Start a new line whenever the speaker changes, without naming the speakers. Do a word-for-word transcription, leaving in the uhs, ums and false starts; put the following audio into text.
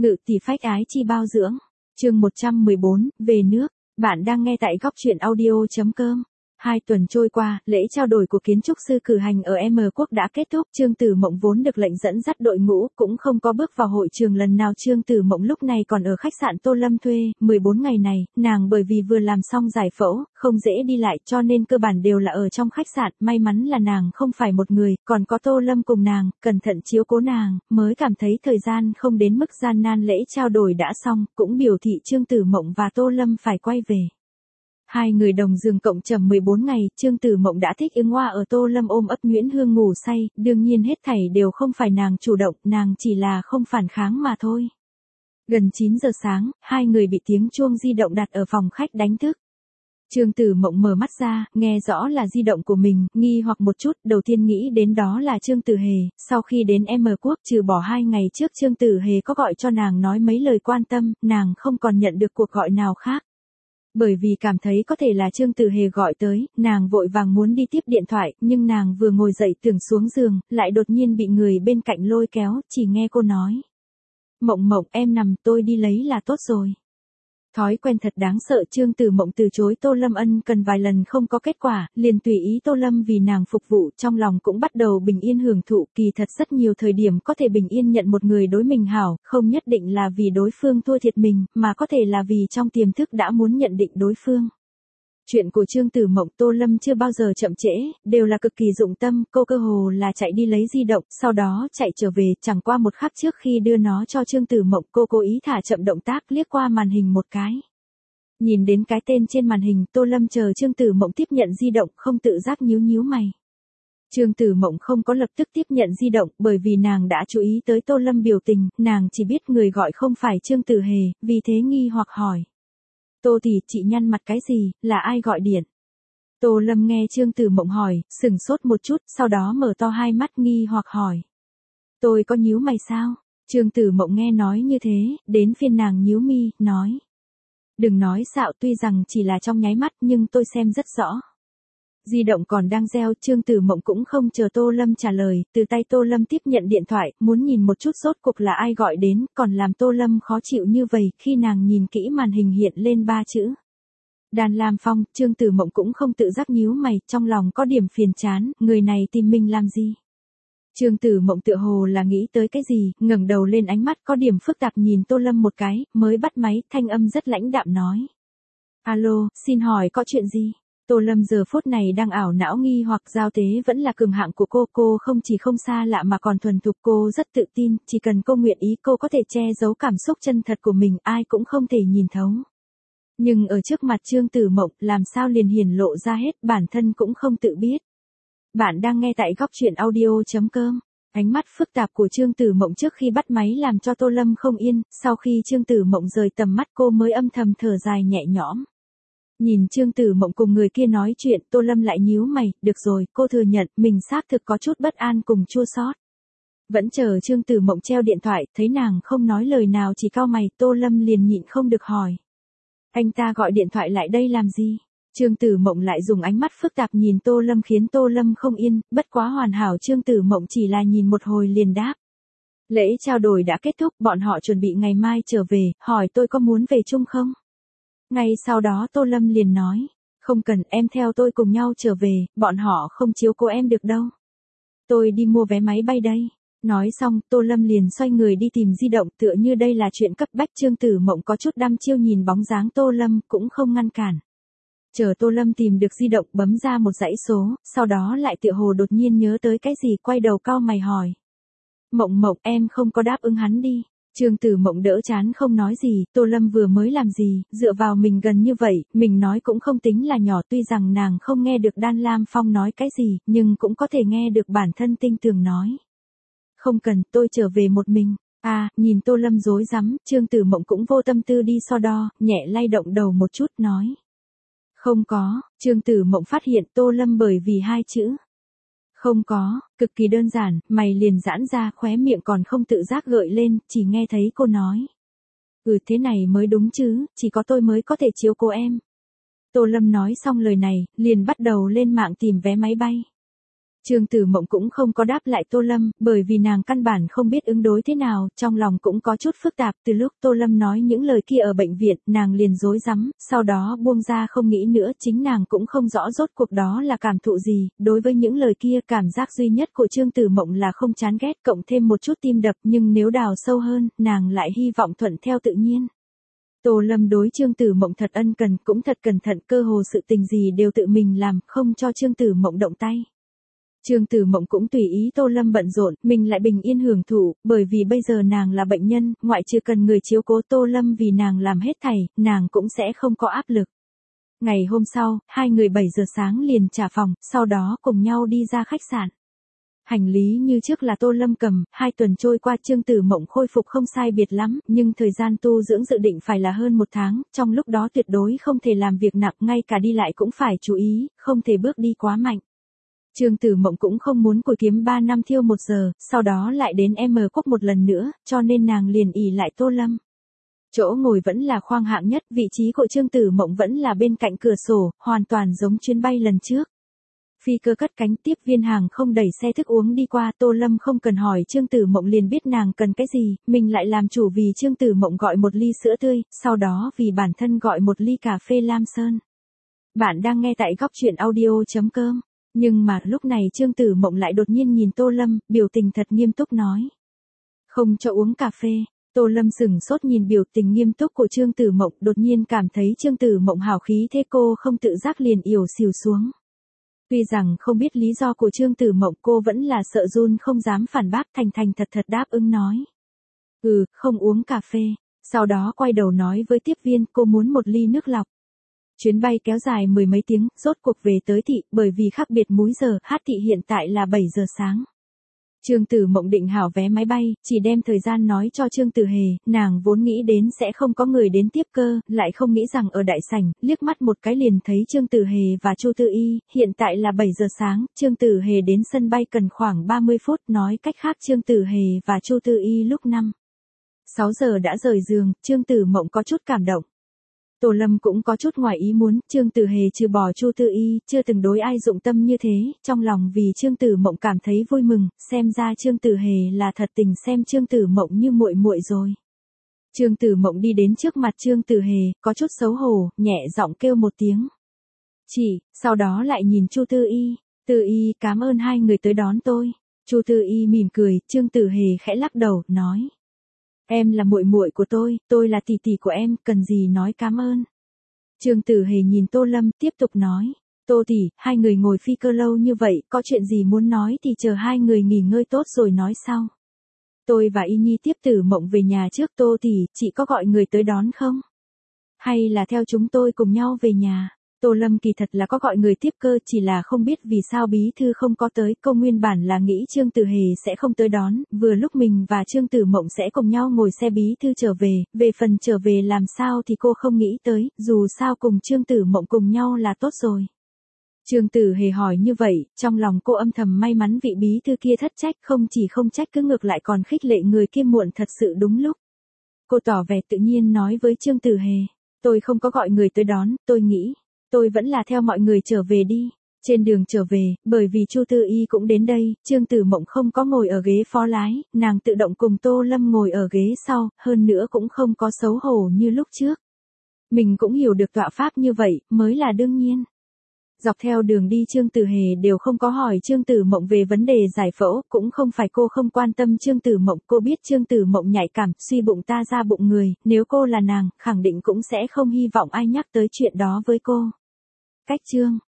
Ngự tỷ phách ái chi bao dưỡng. Chương một trăm mười bốn, về nước. Bạn đang nghe tại góc truyện audio.com. Hai tuần trôi qua, lễ trao đổi của kiến trúc sư cử hành ở M Quốc đã kết thúc. Trương Tử Mộng vốn được lệnh dẫn dắt đội ngũ, cũng không có bước vào hội trường lần nào. Trương Tử Mộng lúc này còn ở khách sạn Tô Lâm thuê. mười bốn ngày này, nàng bởi vì vừa làm xong giải phẫu, không dễ đi lại, cho nên cơ bản đều là ở trong khách sạn. May mắn là nàng không phải một người, còn có Tô Lâm cùng nàng, cẩn thận chiếu cố nàng, mới cảm thấy thời gian không đến mức gian nan. Lễ trao đổi đã xong, cũng biểu thị Trương Tử Mộng và Tô Lâm phải quay về. Hai người đồng giường cộng trầm mười bốn ngày, Trương Tử Mộng đã thích ứng hoa ở Tô Lâm ôm ấp Nguyễn Hương ngủ say, đương nhiên hết thảy đều không phải nàng chủ động, nàng chỉ là không phản kháng mà thôi. Gần chín giờ sáng, hai người bị tiếng chuông di động đặt ở phòng khách đánh thức. Trương Tử Mộng mở mắt ra, nghe rõ là di động của mình, nghi hoặc một chút, đầu tiên nghĩ đến đó là Trương Tử Hề. Sau khi đến M Quốc, trừ bỏ hai ngày trước Trương Tử Hề có gọi cho nàng nói mấy lời quan tâm, nàng không còn nhận được cuộc gọi nào khác. Bởi vì cảm thấy có thể là Trương Tử Hề gọi tới, nàng vội vàng muốn đi tiếp điện thoại, nhưng nàng vừa ngồi dậy tưởng xuống giường, lại đột nhiên bị người bên cạnh lôi kéo, chỉ nghe cô nói. Mộng Mộng, em nằm, tôi đi lấy là tốt rồi. Thói quen thật đáng sợ. Trương Tử Mộng từ chối Tô Lâm ân cần vài lần không có kết quả, liền tùy ý Tô Lâm vì nàng phục vụ, trong lòng cũng bắt đầu bình yên hưởng thụ. Kỳ thật rất nhiều thời điểm có thể bình yên nhận một người đối mình hảo, không nhất định là vì đối phương thua thiệt mình, mà có thể là vì trong tiềm thức đã muốn nhận định đối phương. Chuyện của Trương Tử Mộng, Tô Lâm chưa bao giờ chậm trễ, đều là cực kỳ dụng tâm. Cô cơ hồ là chạy đi lấy di động, sau đó chạy trở về. Chẳng qua một khắc trước khi đưa nó cho Trương Tử Mộng, cô cố ý thả chậm động tác, liếc qua màn hình một cái. Nhìn đến cái tên trên màn hình, Tô Lâm chờ Trương Tử Mộng tiếp nhận di động, không tự giác nhíu nhíu mày. Trương Tử Mộng không có lập tức tiếp nhận di động, bởi vì nàng đã chú ý tới Tô Lâm biểu tình, nàng chỉ biết người gọi không phải Trương Tử Hề, vì thế nghi hoặc hỏi. Tô tỷ, chị nhăn mặt cái gì, là ai gọi điện? Tô Lâm nghe Trương Tử Mộng hỏi, sửng sốt một chút, sau đó mở to hai mắt nghi hoặc hỏi. Tôi có nhíu mày sao? Trương Tử Mộng nghe nói như thế, đến phiên nàng nhíu mi, nói. Đừng nói xạo, tuy rằng chỉ là trong nháy mắt nhưng tôi xem rất rõ. Di động còn đang reo, Trương Tử Mộng cũng không chờ Tô Lâm trả lời, từ tay Tô Lâm tiếp nhận điện thoại, muốn nhìn một chút rốt cuộc là ai gọi đến, còn làm Tô Lâm khó chịu như vậy, khi nàng nhìn kỹ màn hình hiện lên ba chữ. Đan Lam Phong. Trương Tử Mộng cũng không tự giác nhíu mày, trong lòng có điểm phiền chán, người này tìm mình làm gì? Trương Tử Mộng tựa hồ là nghĩ tới cái gì, ngẩng đầu lên, ánh mắt có điểm phức tạp nhìn Tô Lâm một cái, mới bắt máy, thanh âm rất lãnh đạm nói. Alo, xin hỏi có chuyện gì? Tô Lâm giờ phút này đang ảo não nghi hoặc, giao tế vẫn là cường hạng của cô, cô không chỉ không xa lạ mà còn thuần thục, cô rất tự tin, chỉ cần cô nguyện ý cô có thể che giấu cảm xúc chân thật của mình, ai cũng không thể nhìn thấu. Nhưng ở trước mặt Trương Tử Mộng, làm sao liền hiển lộ ra hết, bản thân cũng không tự biết. Bạn đang nghe tại góc truyện audio.com. Ánh mắt phức tạp của Trương Tử Mộng trước khi bắt máy làm cho Tô Lâm không yên, sau khi Trương Tử Mộng rời tầm mắt cô mới âm thầm thở dài nhẹ nhõm. Nhìn Trương Tử Mộng cùng người kia nói chuyện, Tô Lâm lại nhíu mày, được rồi, cô thừa nhận, mình xác thực có chút bất an cùng chua xót. Vẫn chờ Trương Tử Mộng treo điện thoại, thấy nàng không nói lời nào chỉ cau mày, Tô Lâm liền nhịn không được hỏi. Anh ta gọi điện thoại lại đây làm gì? Trương Tử Mộng lại dùng ánh mắt phức tạp nhìn Tô Lâm khiến Tô Lâm không yên, bất quá hoàn hảo Trương Tử Mộng chỉ là nhìn một hồi liền đáp. Lễ trao đổi đã kết thúc, bọn họ chuẩn bị ngày mai trở về, hỏi tôi có muốn về chung không? Ngay sau đó Tô Lâm liền nói, không cần, em theo tôi cùng nhau trở về, bọn họ không chiếu cố em được đâu. Tôi đi mua vé máy bay đây. Nói xong, Tô Lâm liền xoay người đi tìm di động, tựa như đây là chuyện cấp bách. Trương Tử Mộng có chút đăm chiêu nhìn bóng dáng Tô Lâm, cũng không ngăn cản. Chờ Tô Lâm tìm được di động, bấm ra một dãy số, sau đó lại tựa hồ đột nhiên nhớ tới cái gì, quay đầu cau mày hỏi. Mộng Mộng, em không có đáp ứng hắn đi. Trương Tử Mộng đỡ chán không nói gì, Tô Lâm vừa mới làm gì, dựa vào mình gần như vậy, mình nói cũng không tính là nhỏ, tuy rằng nàng không nghe được Đan Lam Phong nói cái gì, nhưng cũng có thể nghe được bản thân tinh tường nói. Không cần, tôi trở về một mình. À, nhìn Tô Lâm rối rắm, Trương Tử Mộng cũng vô tâm tư đi so đo, nhẹ lay động đầu một chút nói. Không có. Trương Tử Mộng phát hiện Tô Lâm bởi vì hai chữ. Không có, cực kỳ đơn giản, mày liền giãn ra, khóe miệng còn không tự giác gợi lên, chỉ nghe thấy cô nói. Ừ, thế này mới đúng chứ, chỉ có tôi mới có thể chiếu cố em. Tô Lâm nói xong lời này, liền bắt đầu lên mạng tìm vé máy bay. Trương Tử Mộng cũng không có đáp lại Tô Lâm, bởi vì nàng căn bản không biết ứng đối thế nào, trong lòng cũng có chút phức tạp. Từ lúc Tô Lâm nói những lời kia ở bệnh viện, nàng liền rối rắm, sau đó buông ra không nghĩ nữa, chính nàng cũng không rõ rốt cuộc đó là cảm thụ gì. Đối với những lời kia, cảm giác duy nhất của Trương Tử Mộng là không chán ghét, cộng thêm một chút tim đập, nhưng nếu đào sâu hơn, nàng lại hy vọng thuận theo tự nhiên. Tô Lâm đối Trương Tử Mộng thật ân cần, cũng thật cẩn thận, cơ hồ sự tình gì đều tự mình làm, không cho Trương Tử Mộng động tay. Trương Tử Mộng cũng tùy ý Tô Lâm bận rộn, mình lại bình yên hưởng thụ, bởi vì bây giờ nàng là bệnh nhân, ngoại trừ cần người chiếu cố Tô Lâm vì nàng làm hết thảy, nàng cũng sẽ không có áp lực. Ngày hôm sau, hai người bảy giờ sáng liền trả phòng, sau đó cùng nhau đi ra khách sạn. Hành lý như trước là Tô Lâm cầm, hai tuần trôi qua Trương Tử Mộng khôi phục không sai biệt lắm, nhưng thời gian tu dưỡng dự định phải là hơn một tháng, trong lúc đó tuyệt đối không thể làm việc nặng, ngay cả đi lại cũng phải chú ý, không thể bước đi quá mạnh. Trương Tử Mộng cũng không muốn cùi kiếm ba năm thiêu một giờ, sau đó lại đến M Quốc một lần nữa, cho nên nàng liền ỷ lại Tô Lâm. Chỗ ngồi vẫn là khoang hạng nhất, vị trí của Trương Tử Mộng vẫn là bên cạnh cửa sổ, hoàn toàn giống chuyến bay lần trước. Phi cơ cất cánh, tiếp viên hàng không đẩy xe thức uống đi qua, Tô Lâm không cần hỏi Trương Tử Mộng liền biết nàng cần cái gì, mình lại làm chủ vì Trương Tử Mộng gọi một ly sữa tươi, sau đó vì bản thân gọi một ly cà phê Lam Sơn. Bạn đang nghe tại góc truyện audio chấm com. Nhưng mà lúc này Trương Tử Mộng lại đột nhiên nhìn Tô Lâm, biểu tình thật nghiêm túc nói. Không cho uống cà phê. Tô Lâm sững sốt nhìn biểu tình nghiêm túc của Trương Tử Mộng, đột nhiên cảm thấy Trương Tử Mộng hào khí thế, cô không tự giác liền ỉu xìu xuống. Tuy rằng không biết lý do của Trương Tử Mộng, cô vẫn là sợ run không dám phản bác, thành thành thật thật đáp ứng nói. Ừ, không uống cà phê. Sau đó quay đầu nói với tiếp viên, cô muốn một ly nước lọc. Chuyến bay kéo dài mười mấy tiếng, rốt cuộc về tới thị, bởi vì khác biệt múi giờ, hát thị hiện tại là bảy giờ sáng. Trương Tử Mộng định hảo vé máy bay, chỉ đem thời gian nói cho Trương Tử Hề, nàng vốn nghĩ đến sẽ không có người đến tiếp cơ, lại không nghĩ rằng ở đại sảnh, liếc mắt một cái liền thấy Trương Tử Hề và Chu Tư Y, hiện tại là bảy giờ sáng, Trương Tử Hề đến sân bay cần khoảng ba mươi phút, nói cách khác Trương Tử Hề và Chu Tư Y lúc năm, sáu giờ đã rời giường, Trương Tử Mộng có chút cảm động. Tô Lâm cũng có chút ngoài ý muốn, Trương Tử Hề trừ bỏ Chu Tư Y, chưa từng đối ai dụng tâm như thế, trong lòng vì Trương Tử Mộng cảm thấy vui mừng, xem ra Trương Tử Hề là thật tình xem Trương Tử Mộng như muội muội rồi. Trương Tử Mộng đi đến trước mặt Trương Tử Hề, có chút xấu hổ, nhẹ giọng kêu một tiếng. Chỉ, sau đó lại nhìn Chu Tư Y, Tư Y cảm ơn hai người tới đón tôi. Chu Tư Y mỉm cười, Trương Tử Hề khẽ lắc đầu, nói. Em là muội muội của tôi, tôi là tỷ tỷ của em, cần gì nói cảm ơn. Trương Tử Hề nhìn Tô Lâm, tiếp tục nói. Tô tỷ, hai người ngồi phi cơ lâu như vậy, có chuyện gì muốn nói thì chờ hai người nghỉ ngơi tốt rồi nói sau. Tôi và Y Nhi tiếp Tử Mộng về nhà trước. Tô tỷ, chị có gọi người tới đón không? Hay là theo chúng tôi cùng nhau về nhà? Tô Lâm kỳ thật là có gọi người tiếp cơ, chỉ là không biết vì sao bí thư không có tới, cô nguyên bản là nghĩ Trương Tử Hề sẽ không tới đón, vừa lúc mình và Trương Tử Mộng sẽ cùng nhau ngồi xe bí thư trở về, về phần trở về làm sao thì cô không nghĩ tới, dù sao cùng Trương Tử Mộng cùng nhau là tốt rồi. Trương Tử Hề hỏi như vậy, trong lòng cô âm thầm may mắn vị bí thư kia thất trách, không chỉ không trách cứ ngược lại còn khích lệ người kia muộn thật sự đúng lúc. Cô tỏ vẻ tự nhiên nói với Trương Tử Hề, tôi không có gọi người tới đón, tôi nghĩ. Tôi vẫn là theo mọi người trở về đi. Trên đường trở về, bởi vì Chu Tư Y cũng đến đây, Trương Tử Mộng không có ngồi ở ghế phó lái, nàng tự động cùng Tô Lâm ngồi ở ghế sau, hơn nữa cũng không có xấu hổ như lúc trước. Mình cũng hiểu được tọa pháp như vậy, mới là đương nhiên. Dọc theo đường đi Trương Tử Hề đều không có hỏi Trương Tử Mộng về vấn đề giải phẫu, cũng không phải cô không quan tâm Trương Tử Mộng, cô biết Trương Tử Mộng nhạy cảm, suy bụng ta ra bụng người, nếu cô là nàng, khẳng định cũng sẽ không hy vọng ai nhắc tới chuyện đó với cô. Cách chương